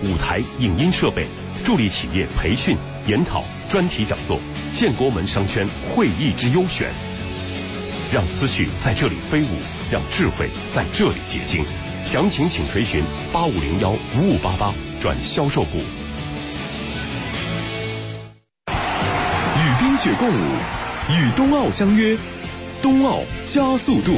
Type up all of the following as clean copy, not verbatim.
舞台、影音设备，助力企业培训、研讨、专题讲座，建国门商圈会议之优选。让思绪在这里飞舞，让智慧在这里结晶。详情请垂询8501-5588转销售部。 与冰雪共舞，与冬奥相约，冬奥加速度。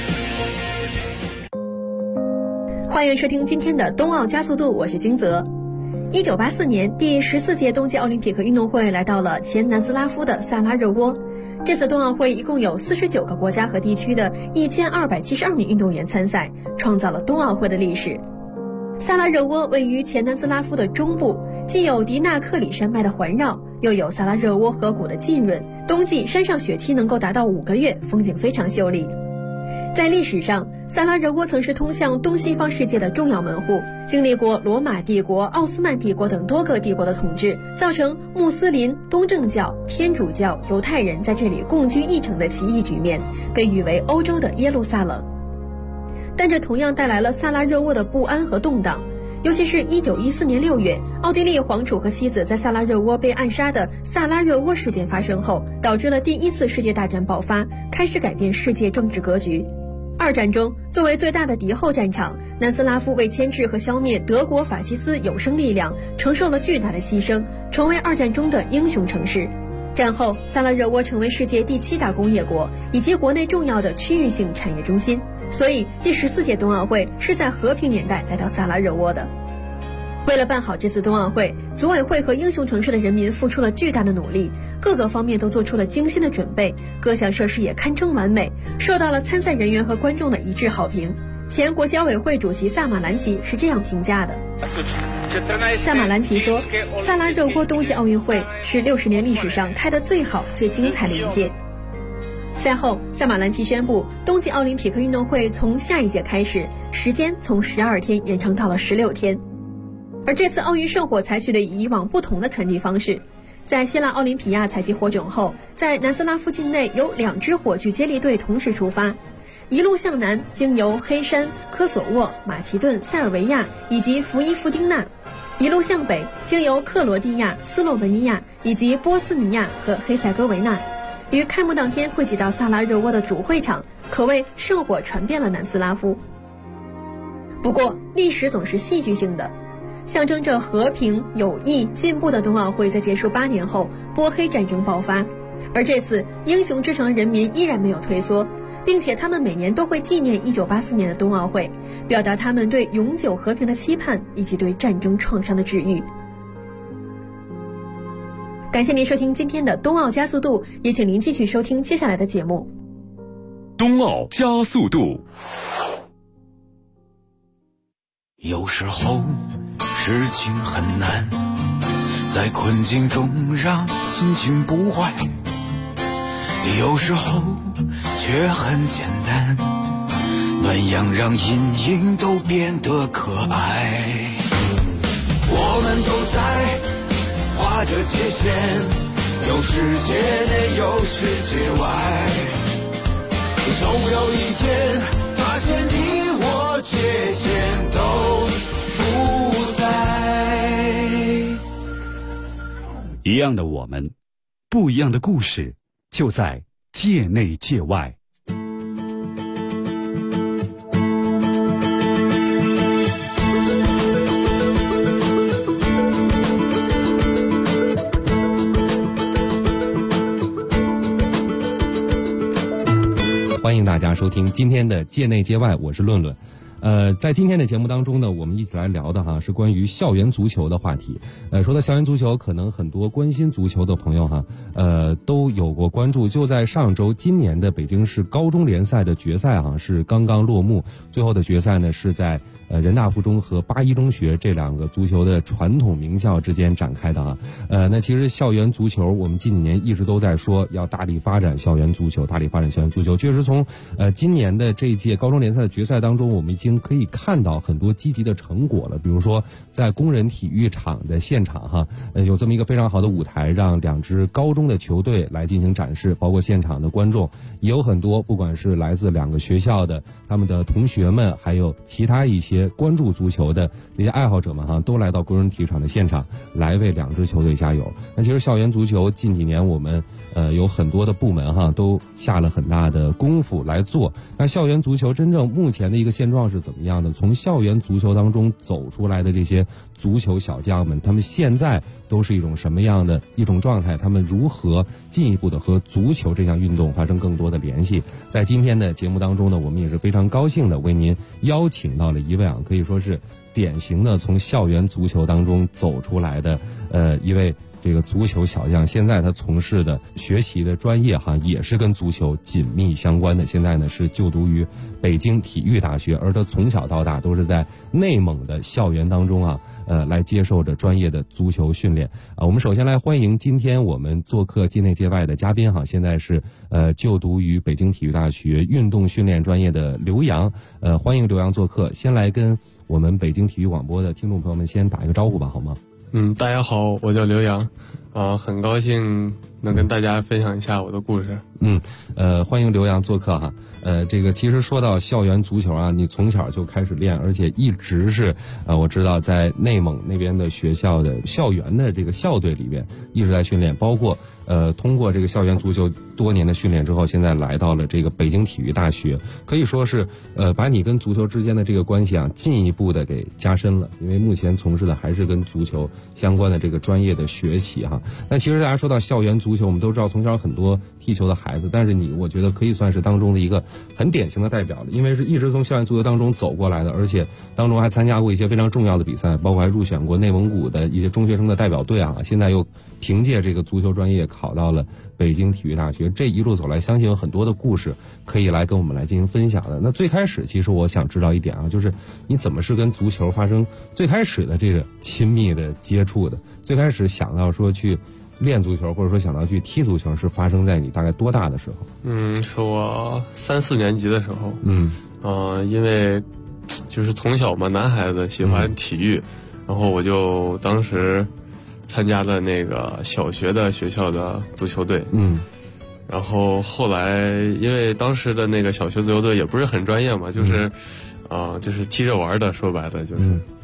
欢迎收听今天的冬奥加速度，我是金泽。1984年第14届冬季奥林匹克运动会来到了前南斯拉夫的萨拉热窝。这次冬奥会一共有49个国家和地区的1272名运动员参赛，创造了冬奥会的历史。萨拉热窝位于前南斯拉夫的中部，既有迪纳克里山脉的环绕，又有萨拉热窝河谷的浸润，冬季山上雪期能够达到5个月，风景非常秀丽。在历史上，萨拉热窝曾是通向东西方世界的重要门户，经历过罗马帝国、奥斯曼帝国等多个帝国的统治，造成穆斯林、东正教、天主教、犹太人在这里共居一城的奇异局面，被誉为欧洲的耶路撒冷。但这同样带来了萨拉热窝的不安和动荡，尤其是1914年6月，奥地利皇储和妻子在萨拉热窝被暗杀的萨拉热窝事件发生后，导致了第一次世界大战爆发，开始改变世界政治格局。二战中，作为最大的敌后战场，南斯拉夫为牵制和消灭德国法西斯有生力量，承受了巨大的牺牲，成为二战中的英雄城市。战后，萨拉热窝成为世界第7大工业国，以及国内重要的区域性产业中心。所以，第14届冬奥会是在和平年代来到萨拉热窝的。为了办好这次冬奥会，组委会和英雄城市的人民付出了巨大的努力，各个方面都做出了精心的准备，各项设施也堪称完美，受到了参赛人员和观众的一致好评。前国际奥委会主席萨马兰奇是这样评价的。萨马兰奇说，萨拉热窝冬季奥运会是60年历史上开得最好、最精彩的一届。赛后，萨马兰奇宣布，冬季奥林匹克运动会从下一届开始，时间从12天延长到了16天。而这次奥运圣火采取了与以往不同的传递方式，在希腊奥林匹亚采集火种后，在南斯拉夫境内有2支火炬接力队同时出发，一路向南，经由黑山、科索沃、马其顿、塞尔维亚以及弗伊夫丁纳，一路向北，经由克罗地亚、斯洛文尼亚以及波斯尼亚和黑塞哥维那，于开幕当天汇集到萨拉热窝的主会场，可谓圣火传遍了南斯拉夫。不过，历史总是戏剧性的。象征着和平、友谊、进步的冬奥会在结束8年后，波黑战争爆发。而这次英雄之城的人民依然没有退缩，并且他们每年都会纪念1984年的冬奥会，表达他们对永久和平的期盼以及对战争创伤的治愈。感谢您收听今天的冬奥加速度，也请您继续收听接下来的节目。 冬奥加速度。 有时候事情很难，在困境中让心情不坏，有时候却很简单，暖阳让阴影都变得可爱。我们都在画着界限，有世界内有世界外，总有一天发现你我界限都不在。 一样的我们，不一样的故事，就在界内界外。 欢迎大家收听今天的界内界外，我是论论。在今天的节目当中呢，我们一起来聊的是关于校园足球的话题。说到校园足球，可能很多关心足球的朋友都有过关注。就在上周，今年的北京市高中联赛的决赛是刚刚落幕，最后的决赛呢是在人大附中和八一中学这2个足球的传统名校之间展开的那其实校园足球我们近几年一直都在说要大力发展校园足球，大力发展校园足球。确实从今年的这一届高中联赛的决赛当中，我们已经可以看到很多积极的成果了。比如说在工人体育场的现场有这么一个非常好的舞台，让2支高中的球队来进行展示，包括现场的观众也有很多，不管是来自2个学校的他们的同学们，还有其他一些些关注足球的这些爱好者们哈，都来到工人体育场的现场，来为两支球队加油。那其实校园足球近几年我们有很多的部门哈，都下了很大的功夫来做。那校园足球真正目前的一个现状是怎么样的？从校园足球当中走出来的这些足球小将们，他们现在都是一种什么样的一种状态？他们如何进一步的和足球这项运动发生更多的联系？在今天的节目当中呢，我们也是非常高兴的为您邀请到了一位可以说是典型的从校园足球当中走出来的一位这个足球小将。现在他从事的学习的专业也是跟足球紧密相关的。现在呢是就读于北京体育大学，而他从小到大都是在内蒙的校园当中来接受着专业的足球训练我们首先来欢迎今天我们做客界内界外的嘉宾现在是就读于北京体育大学运动训练专业的刘洋欢迎刘洋做客。先来跟我们北京体育广播的听众朋友们先打一个招呼吧，好吗？ 大家好，我叫刘洋，很高兴能跟大家分享一下我的故事。 欢迎刘洋做客这个其实说到校园足球你从小就开始练，而且一直是我知道在内蒙那边的学校的校园的这个校队里边一直在训练，包括通过这个校园足球多年的训练之后，现在来到了这个北京体育大学，可以说是把你跟足球之间的这个关系进一步的给加深了，因为目前从事的还是跟足球相关的这个专业的学习那其实大家说到校园足球，我们都知道从小很多踢球的孩子，但是我觉得可以算是当中的一个很典型的代表了，因为是一直从校园足球当中走过来的，而且当中还参加过一些非常重要的比赛，包括还入选过内蒙古的一些中学生的代表队现在又凭借这个足球专业考到了北京体育大学。这一路走来，相信有很多的故事可以来跟我们来进行分享的。那最开始其实我想知道一点就是你怎么是跟足球发生最开始的这个亲密的接触的？最开始想到说去练足球，或者说想到去踢足球，是发生在你大概多大的时候？ 是我3、4年级的时候。因为就是从小嘛，男孩子喜欢体育，然后我就当时参加了那个小学的学校的足球队。然后后来因为当时的那个小学足球队也不是很专业嘛，就是就是踢着玩的，说白了就是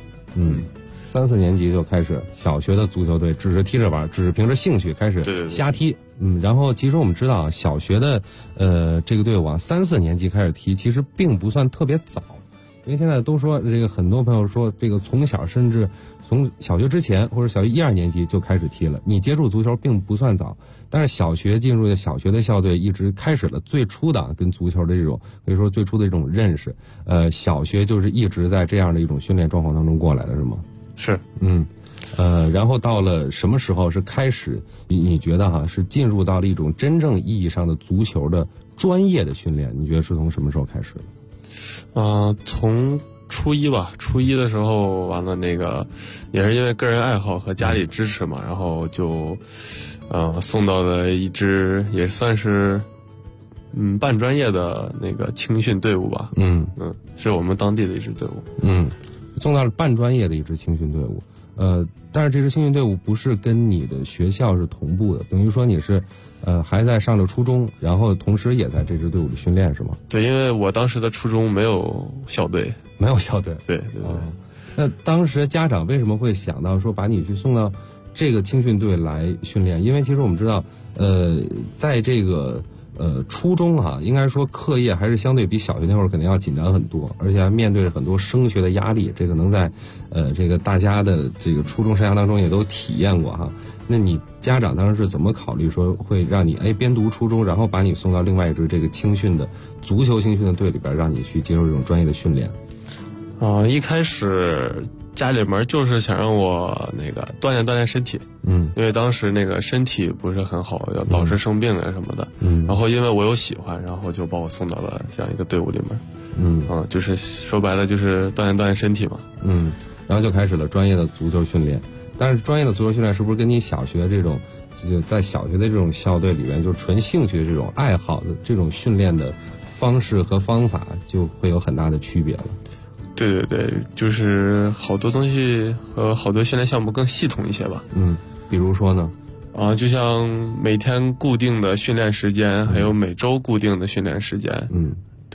3、4年级就开始小学的足球队，只是踢着玩，只是凭着兴趣开始瞎踢。然后其实我们知道小学的这个队伍3、4年级开始踢，其实并不算特别早，因为现在都说这个很多朋友说这个从小甚至从小学之前或者小学1、2年级就开始踢了，你接触足球并不算早，但是小学进入的小学的校队一直开始了最初的跟足球的这种可以说最初的这种认识。小学就是一直在这样的一种训练状况当中过来的，是吗？ 是。 然后到了什么时候是开始你觉得是进入到了一种真正意义上的足球的专业的训练？你觉得是从什么时候开始的？ 从初一吧，初一的时候完了那个也是因为个人爱好和家里支持嘛，然后就送到了一支也算是半专业的那个青训队伍吧。是我们当地的一支队伍。 送到了半专业的一支青训队伍。但是这支青训队伍不是跟你的学校是同步的，等于说你是还在上着初中，然后同时也在这支队伍里训练，是吗？ 对，因为我当时的初中没有校队。 没有校队。 对。 那当时家长为什么会想到说把你去送到这个青训队来训练？因为其实我们知道在这个初中应该说课业还是相对比小学那会儿肯定要紧张很多，而且还面对着很多升学的压力，这个能在这个大家的这个初中生涯当中也都体验过那你家长当时是怎么考虑说会让你边读初中，然后把你送到另外一支这个青训的足球青训的队里边，让你去接受这种专业的训练？ 一开始家里面就是想让我那个锻炼锻炼身体。因为当时那个身体不是很好，要老是生病啊什么的。然后因为我有喜欢，然后就把我送到了这样一个队伍里面。就是说白了就是锻炼锻炼身体嘛。 然后就开始了专业的足球训练。但是专业的足球训练是不是跟你小学这种就在小学的这种校队里面就是纯兴趣的这种爱好的这种训练的方式和方法就会有很大的区别了？ 对，就是好多东西和好多训练项目更系统一些吧。 比如说呢？ 就像每天固定的训练时间，还有每周固定的训练时间。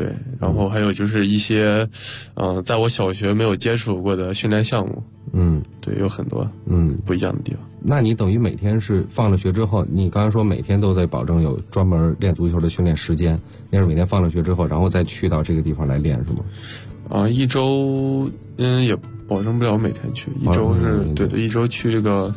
对，然后还有就是一些，在我小学没有接触过的训练项目。对，有很多不一样的地方。 那你等于每天是放了学之后，你刚才说每天都得保证有专门练足球的训练时间，那是每天放了学之后，然后再去到这个地方来练是吗？ 一周也保证不了每天去，一周是对，一周去这个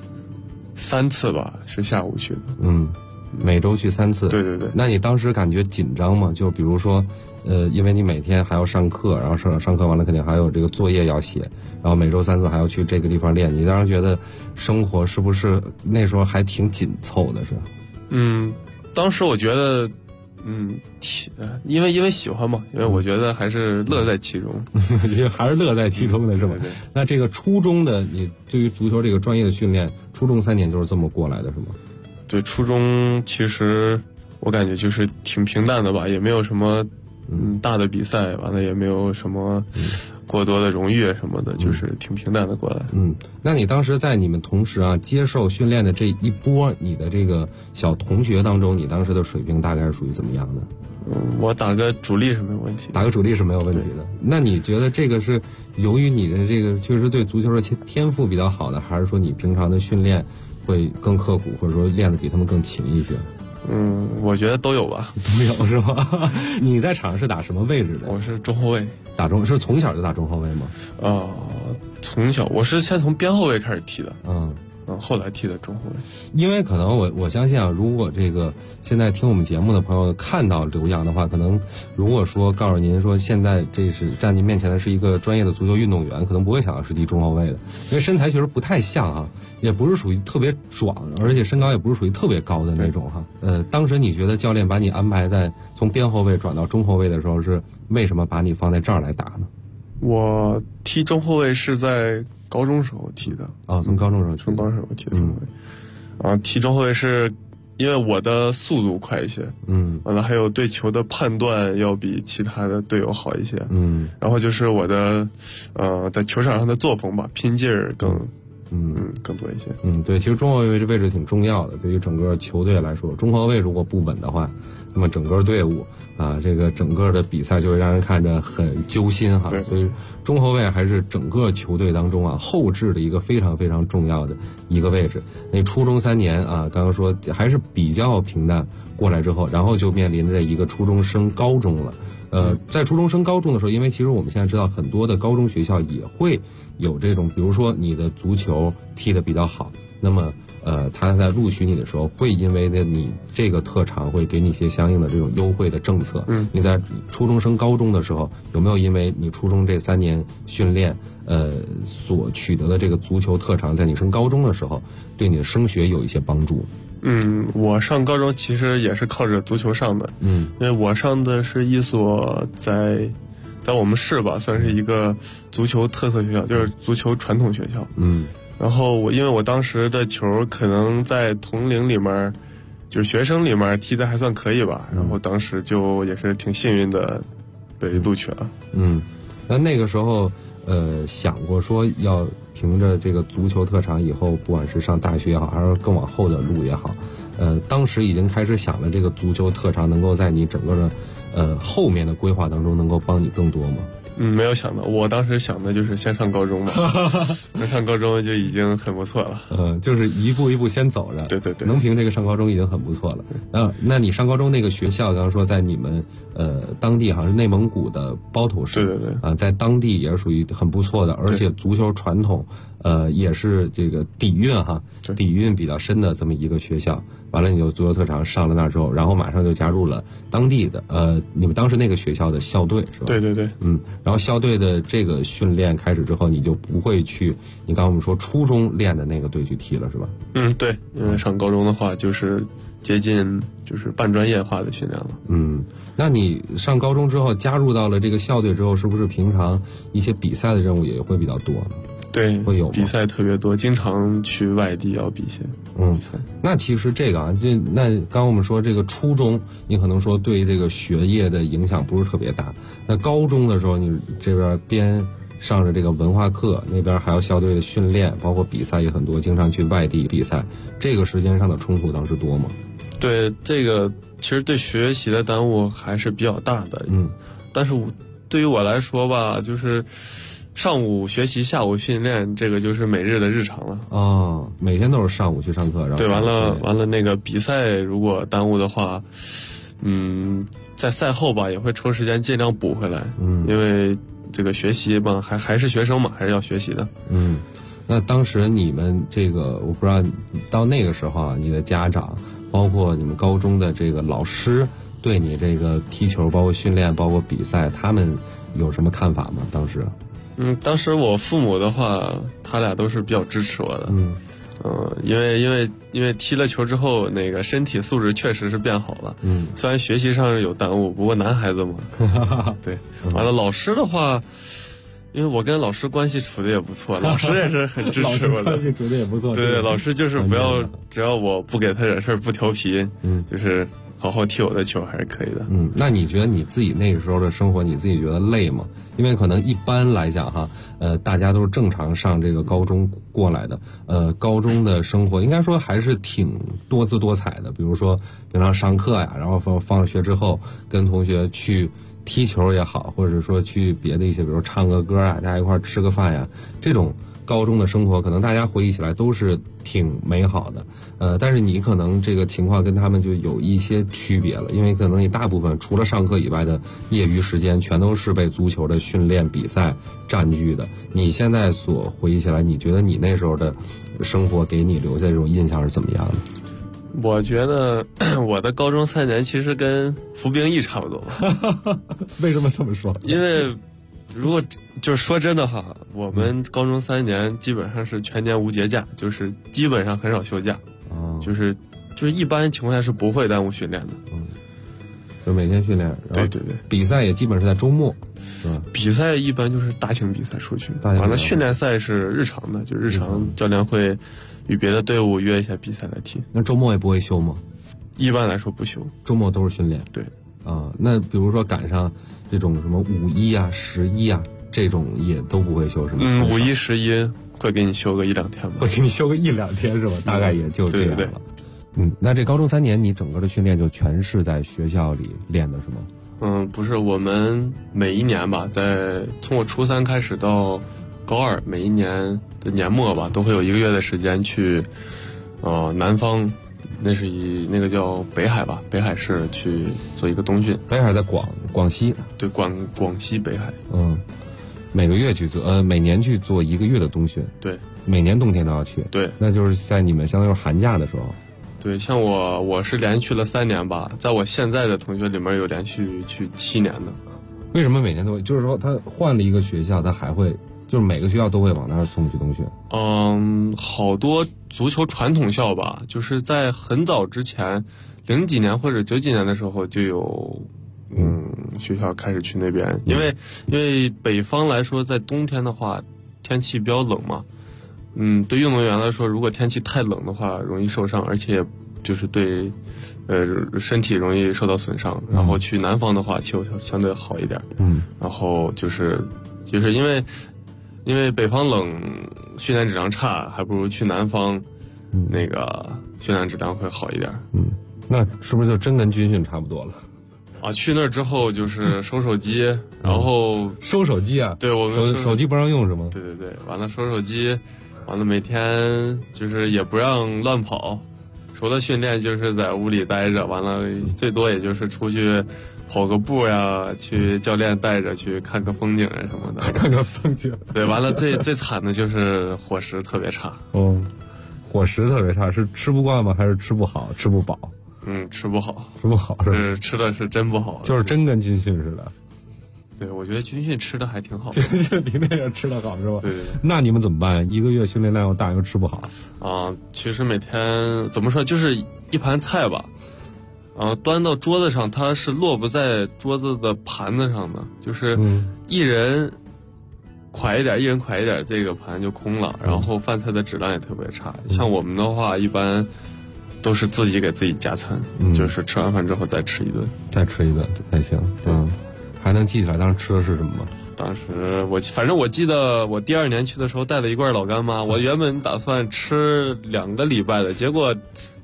3次吧，是下午去的。 每周去3次。 对。 那你当时感觉紧张吗？就比如说，因为你每天还要上课，然后上课完了肯定还有这个作业要写，然后每周3次还要去这个地方练，你当时觉得生活是不是那时候还挺紧凑的？是？ 当时我觉得，因为喜欢嘛，因为我觉得还是乐在其中， 还是乐在其中的是吧？ 对。 那这个初中的你对于足球这个专业的训练，初中3年就是这么过来的是吗？ 对，初中其实我感觉就是挺平淡的吧，也没有什么大的比赛，完了也没有什么过多的荣誉什么的，就是挺平淡的过来。 那你当时在你们同时接受训练的这一波你的这个小同学当中，你当时的水平大概是属于怎么样的？ 我打个主力是没有问题， 打个主力是没有问题的。那你觉得这个是由于你的这个确实对足球的天赋比较好的，还是说你平常的训练会更刻苦，或者说练得比他们更勤一些？ 我觉得都有吧。 都有是吧？你在场上是打什么位置的？ 我是中后卫。 是从小就打中后卫吗？ 从小我是先从边后卫开始踢的。后来踢的中后卫。 因为可能我相信如果这个现在听我们节目的朋友看到刘洋的话，可能如果说告诉您说现在这是站您面前的是一个专业的足球运动员，可能不会想到是踢中后卫的，因为身材确实不太像也不是属于特别壮，而且身高也不是属于特别高的那种当时你觉得教练把你安排在从边后卫转到中后卫的时候，是为什么把你放在这儿来打呢？ 我踢中后卫是在高中时候踢的。 从高中时候踢的中后卫。踢中后卫是因为我的速度快一些，完了还有对球的判断要比其他的队友好一些，然后就是我的在球场上的作风吧，拼劲儿更多一些。 对，其实中后卫这位置挺重要的，对于整个球队来说，中后卫如果不稳的话，那么整个队伍这个整个的比赛就会让人看着很揪心所以中后卫还是整个球队当中后置的一个非常非常重要的一个位置。那初中3年刚刚说还是比较平淡过来之后，然后就面临着一个初中升高中了。在初中升高中的时候，因为其实我们现在知道很多的高中学校也会有这种，比如说你的足球踢得比较好，那么他在录取你的时候会因为你这个特长会给你一些相应的这种优惠的政策。你在初中升高中的时候，有没有因为你初中这3年训练所取得的这个足球特长，在你升高中的时候对你的升学有一些帮助？ 我上高中其实也是靠着足球上的。因为我上的是一所在我们市吧，算是一个足球特色学校，就是足球传统学校。然后因为我当时的球可能在同龄里面，就是学生里面踢的还算可以吧，然后当时就也是挺幸运的被录取了。 那个时候想过说要凭着这个足球特长以后不管是上大学也好，还是更往后的路也好，当时已经开始想了这个足球特长能够在你整个的后面的规划当中能够帮你更多吗？ 没有想到，我当时想的就是先上高中嘛，上高中就已经很不错了。 就是一步一步先走着。 对， 能凭这个上高中已经很不错了。那你上高中那个学校，刚刚说在你们当地好像是内蒙古的包头市。 对。 在当地也是属于很不错的，而且足球传统也是这个底蕴比较深的这么一个学校。完了你就足球特长上了那之后，然后马上就加入了当地的你们当时那个学校的校队是吧？ 对。 然后校队的这个训练开始之后，你就不会去你刚刚我们说初中练的那个队去踢了是吧？ 对，因为上高中的话就是接近就是半专业化的训练了。 那你上高中之后加入到了这个校队之后，是不是平常一些比赛的任务也会比较多？ 对， 会有比赛特别多，经常去外地要比赛。 那其实这个那刚刚我们说这个初中，你可能说对这个学业的影响不是特别大。那高中的时候，你这边边上着这个文化课，那边还有校队的训练，包括比赛也很多，经常去外地比赛，这个时间上的冲突当时多吗？ 对，这个其实对学习的耽误还是比较大的。 但是对于我来说吧，就是上午学习，下午训练，这个就是每日的日常了。 哦，每天都是上午去上课，然后对，完了那个比赛如果耽误的话，在赛后吧也会抽时间尽量补回来。因为这个学习嘛，还是学生嘛，还是要学习的。 那当时你们这个，我不知道到那个时候啊，你的家长，包括你们高中的这个老师，对你这个踢球，包括训练，包括比赛，他们有什么看法吗？当时？ 当时我父母的话，他俩都是比较支持我的。因为踢了球之后，那个身体素质确实是变好了。虽然学习上有耽误，不过男孩子嘛。对，完了老师的话，因为我跟老师关系处的也不错，老师也是很支持我的。 关系处的也不错。 对，老师就是只要我不给他惹事儿，不调皮，就是好好踢我的球还是可以的。 那你觉得你自己那个时候的生活，你自己觉得累吗？因为可能一般来讲哈，大家都是正常上这个高中过来的，高中的生活应该说还是挺多姿多彩的。比如说平常上课呀，然后放了学之后跟同学去踢球也好，或者说去别的一些，比如唱个歌啊，大家一块吃个饭呀，这种高中的生活可能大家回忆起来都是挺美好的。但是你可能这个情况跟他们就有一些区别了，因为可能你大部分除了上课以外的业余时间全都是被足球的训练比赛占据的。你现在所回忆起来，你觉得你那时候的生活给你留下这种印象是怎么样的？ 我觉得我的高中3年其实跟服兵役差不多。 为什么这么说？ 因为如果就是说真的话，我们高中3年基本上是全年无节假，就是基本上很少休假。就是一般情况下是不会耽误训练的。 就每天训练。 对。 比赛也基本是在周末，是吧？ 比赛一般就是大型比赛出去，完了训练赛是日常的，就日常教练会与别的队伍约一下比赛来踢。 那周末也不会休吗？ 一般来说不休， 周末都是训练。 对。 那比如说赶上这种什么5·1啊、11啊，这种也都不会休是吗 ？5·1、11会给你休个1-2天吧。 会给你休个1-2天是吧？大概也就这样了。对。那这高中3年你整个的训练就全是在学校里练的是吗？ 不是，我们每一年吧，从我初3开始到高2，每一年的年末吧，都会有1个月的时间去南方，那是以那个叫北海吧，北海市去做一个冬训。 北海在广西。 对，广西北海。 每个月去做，每年去做1个月的冬训。对，每年冬天都要去。 对， 那就是在你们相当于寒假的时候。 对，像我是连续了3年吧，在我现在的同学里面有连续去7年的。 为什么每年都会？就是说他换了一个学校，他还会就是每个学校都会往那儿送去冬训。 好多足球传统校吧，就是在很早之前，00几年或者90几年的时候就有学校开始去那边，因为北方来说，在冬天的话，天气比较冷嘛。对运动员来说，如果天气太冷的话，容易受伤，而且就是对身体容易受到损伤。然后去南方的话，气候相对好一点。然后就是因为北方冷，训练质量差，还不如去南方，那个训练质量会好一点。 那是不是就真跟军训差不多了？ 去那儿之后就是收手机，然后收手机啊？ 对，我们手机不让用是吗？ 对，完了收手机，完了每天就是也不让乱跑，除了训练就是在屋里待着，完了最多也就是出去跑个步呀，去教练带着去看个风景啊什么的。 看个风景。对， 完了最惨的就是伙食特别差。 伙食特别差，是吃不惯吗？还是吃不好、吃不饱？ 吃不好， 吃不好是吃的是真不好， 就是真跟军训似的。 对，我觉得军训吃的还挺好的。 军训比那个吃的好是吧？ 对。 那你们怎么办？1个月训练量又大又吃不好。 其实每天怎么说，就是一盘菜吧，端到桌子上，它是落不在桌子的盘子上的，就是一人快一点，这个盘就空了，然后饭菜的质量也特别差。像我们的话，一般都是自己给自己加餐，就是吃完饭之后再吃一顿才行。还能记起来当时吃的是什么吗？ 当时反正我记得我第2年去的时候带了一罐老干妈，我原本打算吃2个礼拜的，结果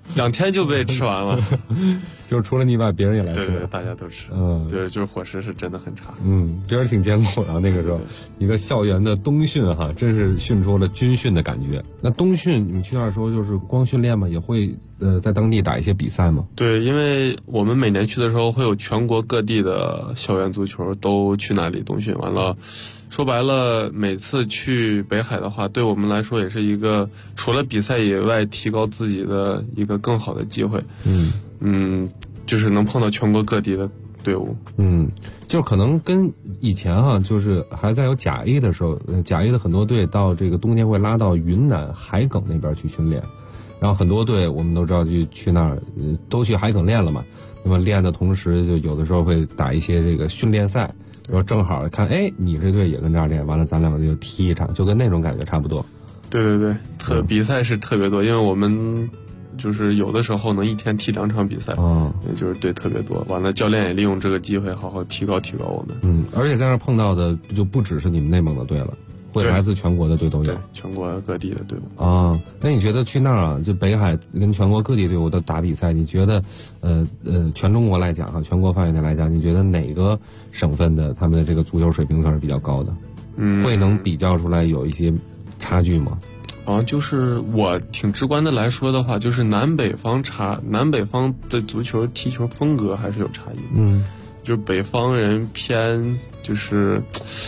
2天就被吃完了。 就是除了你以外，别人也来吃。 对，大家都吃。就是伙食是真的很差。 别人挺艰苦的那个时候，一个校园的冬训哈，真是训出了军训的感觉。那冬训你们去那儿的时候就是光训练吗？也会在当地打一些比赛吗？ 对，因为我们每年去的时候会有全国各地的校园足球都去那里冬训，完了。说白了，每次去北海的话，对我们来说也是一个除了比赛以外提高自己的一个更好的机会。就是能碰到全国各地的队伍。 就可能跟以前就是还在有甲 A 的时候，甲 A 的很多队到这个冬天会拉到云南海埂那边去训练，然后很多队我们都知道去那儿都去海埂练了嘛。那么练的同时，就有的时候会打一些这个训练赛。说正好看，你这队也跟这儿练，完了咱两个就踢一场，就跟那种感觉差不多。 对，比赛是特别多，因为我们就是有的时候能一天踢2场比赛，也就是队特别多。完了，教练也利用这个机会好好提高我们。 而且在那儿碰到的就不只是你们内蒙的队了，会来自全国的队都有。 对，全国各地的队伍。 那你觉得去那儿就北海跟全国各地队伍的打比赛，你觉得全中国来讲全国范围内来讲，你觉得哪个省份的他们的这个足球水平算是比较高的？会能比较出来有一些差距吗？ 就是我挺直观的来说的话，就是南北方的足球踢球风格还是有差异。就是北方人偏就是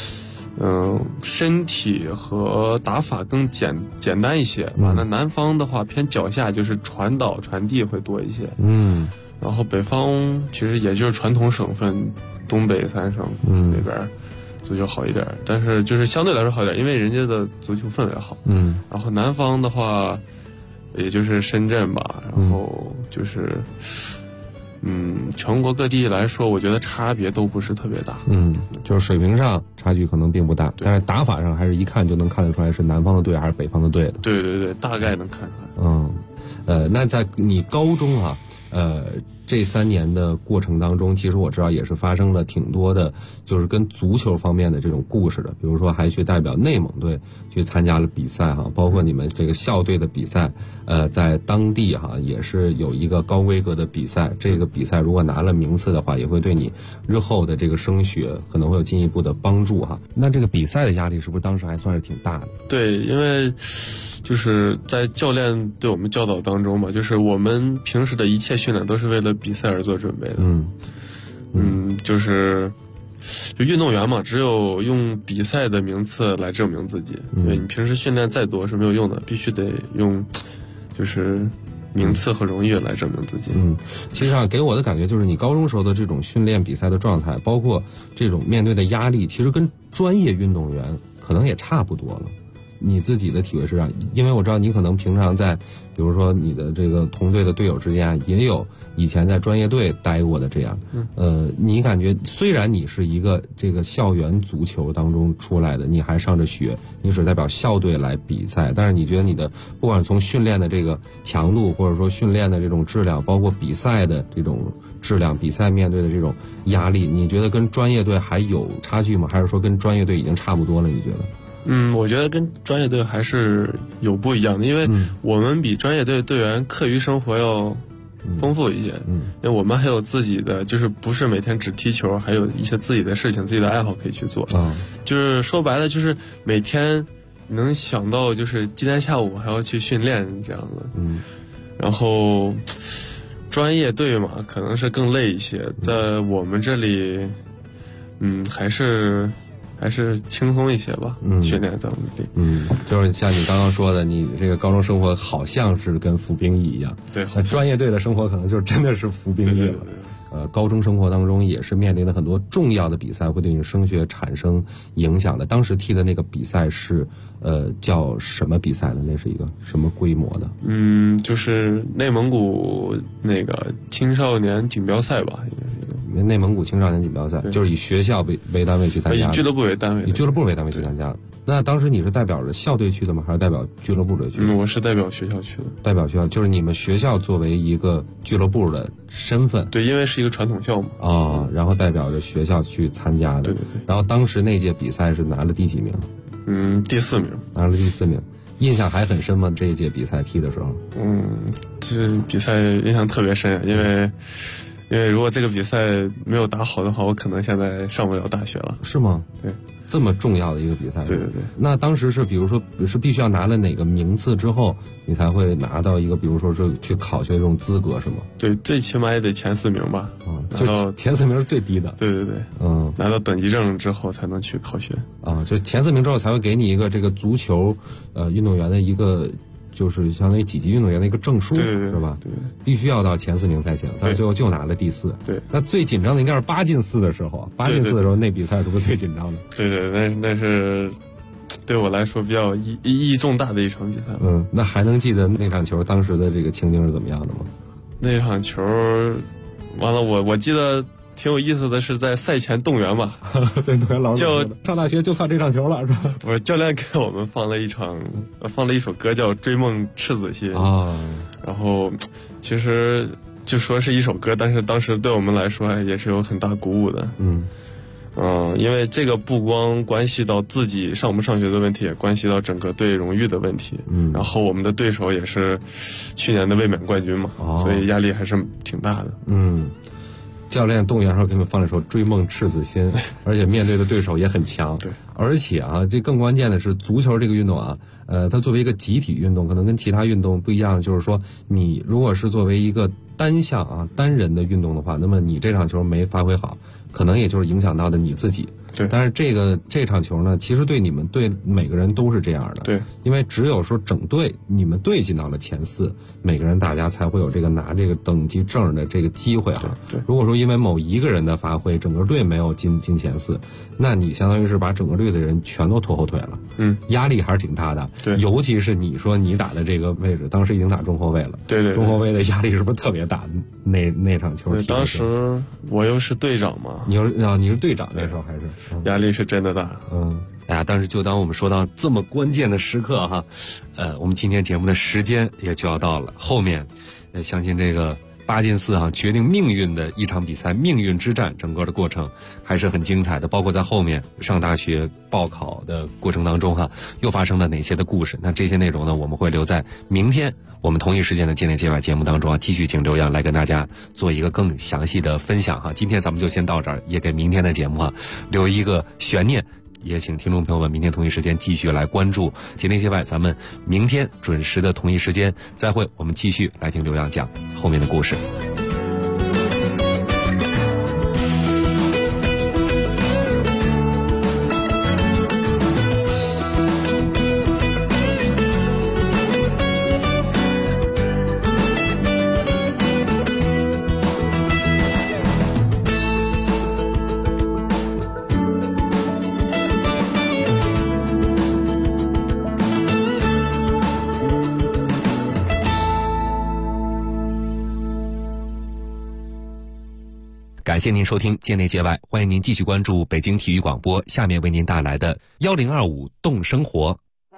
身体和打法更简单一些。完了，南方的话偏脚下，就是传导传递会多一些。然后北方其实也就是传统省份东北3省那边足球好一点，但是就是相对来说好一点，因为人家的足球氛围好。然后南方的话也就是深圳吧，然后就是全国各地来说，我觉得差别都不是特别大。 就是水平上差距可能并不大，但是打法上还是一看就能看得出来是南方的队还是北方的队的。 对，大概能看出来。那在你高中这3年的过程当中，其实我知道也是发生了挺多的，就是跟足球方面的这种故事的。比如说还去代表内蒙队去参加了比赛包括你们这个校队的比赛，在当地也是有一个高规格的比赛。这个比赛如果拿了名次的话，也会对你日后的这个升学可能会有进一步的帮助那这个比赛的压力是不是当时还算是挺大的？ 对，因为就是在教练对我们教导当中嘛，就是我们平时的一切训练都是为了比赛而做准备的。就是运动员嘛，只有用比赛的名次来证明自己。因为你平时训练再多是没有用的，必须得用就是名次和荣誉来证明自己。 其实给我的感觉就是你高中时候的这种训练比赛的状态，包括这种面对的压力，其实跟专业运动员可能也差不多了。你自己的体会是这样，因为我知道你可能平常在，比如说你的这个同队的队友之间也有以前在专业队待过的这样，你感觉虽然你是一个这个校园足球当中出来的，你还上着学，你只代表校队来比赛，但是你觉得你的不管从训练的这个强度，或者说训练的这种质量，包括比赛的这种质量，比赛面对的这种压力，你觉得跟专业队还有差距吗？还是说跟专业队已经差不多了？你觉得？ 我觉得跟专业队还是有不一样的，因为我们比专业队队员课余生活要丰富一些。因为我们还有自己的，就是不是每天只踢球，还有一些自己的事情、自己的爱好可以去做。就是说白了，就是每天能想到，就是今天下午还要去训练这样的。然后专业队嘛，可能是更累一些，在我们这里，还是轻松一些吧。训练在我们这里。 就是像你刚刚说的，你这个高中生活好像是跟服兵役一样。 对， 专业队的生活可能就真的是服兵役了。高中生活当中也是面临了很多重要的比赛，会对你升学产生影响的。当时踢的那个比赛是叫什么比赛呢？那是一个什么规模的？ 就是内蒙古那个青少年锦标赛吧，应该是一个。 内蒙古青少年锦标赛，就是以学校为单位去参加， 以俱乐部为单位， 以俱乐部为单位去参加的。那当时你是代表着校队去的吗？还是代表俱乐部队去的？ 我是代表学校去的。 代表学校，就是你们学校作为一个俱乐部的身份。 对，因为是一个传统项目。 然后代表着学校去参加的。 对。 然后当时那届比赛是拿了第几名？ 第4名。 拿了第4名。 印象还很深吗？这一届比赛踢的时候？ 这比赛印象特别深，因为如果这个比赛没有打好的话，我可能现在上不了大学了。 是吗？ 对。 这么重要的一个比赛， 对。 那当时是比如说是必须要拿了哪个名次之后，你才会拿到一个比如说是去考学这种资格是吗？ 对，最起码也得前4名吧。 就前4名是最低的。 对。拿到等级证之后才能去考学。就前4名之后才会给你一个这个足球运动员的一个。就是相当于几级运动员的一个证书， 对是吧？ 对， 必须要到前4名才行，但是最后就拿了第4。 对， 那最紧张的应该是8进4的时候，8进4的时候那比赛是不是最紧张的？ 对，那是对我来说比较意义重大的一场比赛。 那还能记得那场球当时的这个情景是怎么样的吗？ 那场球，完了我记得。挺有意思的是，在赛前动员吧， 对，动员老师上大学就靠这场球了，是吧？ 不是，教练给我们放了一首歌叫《追梦赤子心》啊。然后，其实就说是一首歌，但是当时对我们来说也是有很大鼓舞的。因为这个不光关系到自己上不上学的问题，也关系到整个队荣誉的问题。然后我们的对手也是去年的卫冕冠军嘛，所以压力还是挺大的。 教练动员的时候给你们放了一首《追梦赤子心》，而且面对的对手也很强。 对， 而且这更关键的是足球这个运动它作为一个集体运动，可能跟其他运动不一样，就是说你如果是作为一个单项单人的运动的话，那么你这场球没发挥好，可能也就是影响到的你自己。 对， 但是这场球呢，其实对你们队每个人都是这样的。 对， 因为只有说整队你们队进到了前4，每个人大家才会有这个拿这个等级证的这个机会对， 如果说因为某一个人的发挥，整个队没有进前4，那你相当于是把整个队的人全都拖后腿了。压力还是挺大的。 对， 尤其是你说你打的这个位置，当时已经打中后卫了。 对， 中后卫的压力是不是特别大？那场球踢当时我又是队长嘛。 你是队长那时候还是？ 压力是真的大。 但是就当我们说到这么关键的时刻哈，我们今天节目的时间也就要到了。后面，相信这个8进4决定命运的一场比赛，命运之战，整个的过程还是很精彩的。包括在后面上大学报考的过程当中又发生了哪些的故事？那这些内容呢，我们会留在明天我们同一时间的界内界外节目当中继续请刘洋来跟大家做一个更详细的分享今天咱们就先到这儿，也给明天的节目留一个悬念。也请听众朋友们明天同一时间继续来关注界内界外，咱们明天准时的同一时间再会，我们继续来听刘洋讲后面的故事。感谢您收听界内界外，欢迎您继续关注北京体育广播，下面为您带来的1025动生活。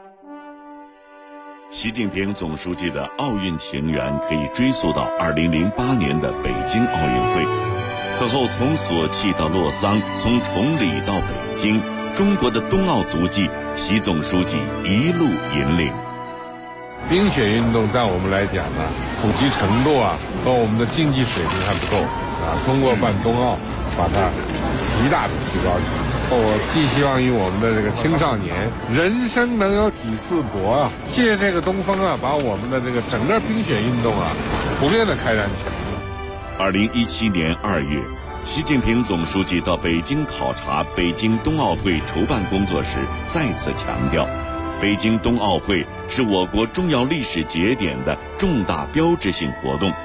习近平总书记的奥运情缘可以追溯到2008年的北京奥运会。此后从索契到洛桑，从崇礼到北京，中国的冬奥足迹，习总书记一路引领。 冰雪运动在我们来讲呢，普及程度和我们的竞技水平还不够通过办冬奥，把它极大的提高起来。我寄希望于我们的这个青少年，人生能有几次搏借这个东风把我们的这个整个冰雪运动普遍的开展起来。 2017年2月，习近平总书记到北京考察北京冬奥会筹办工作时，再次强调，北京冬奥会是我国重要历史节点的重大标志性活动。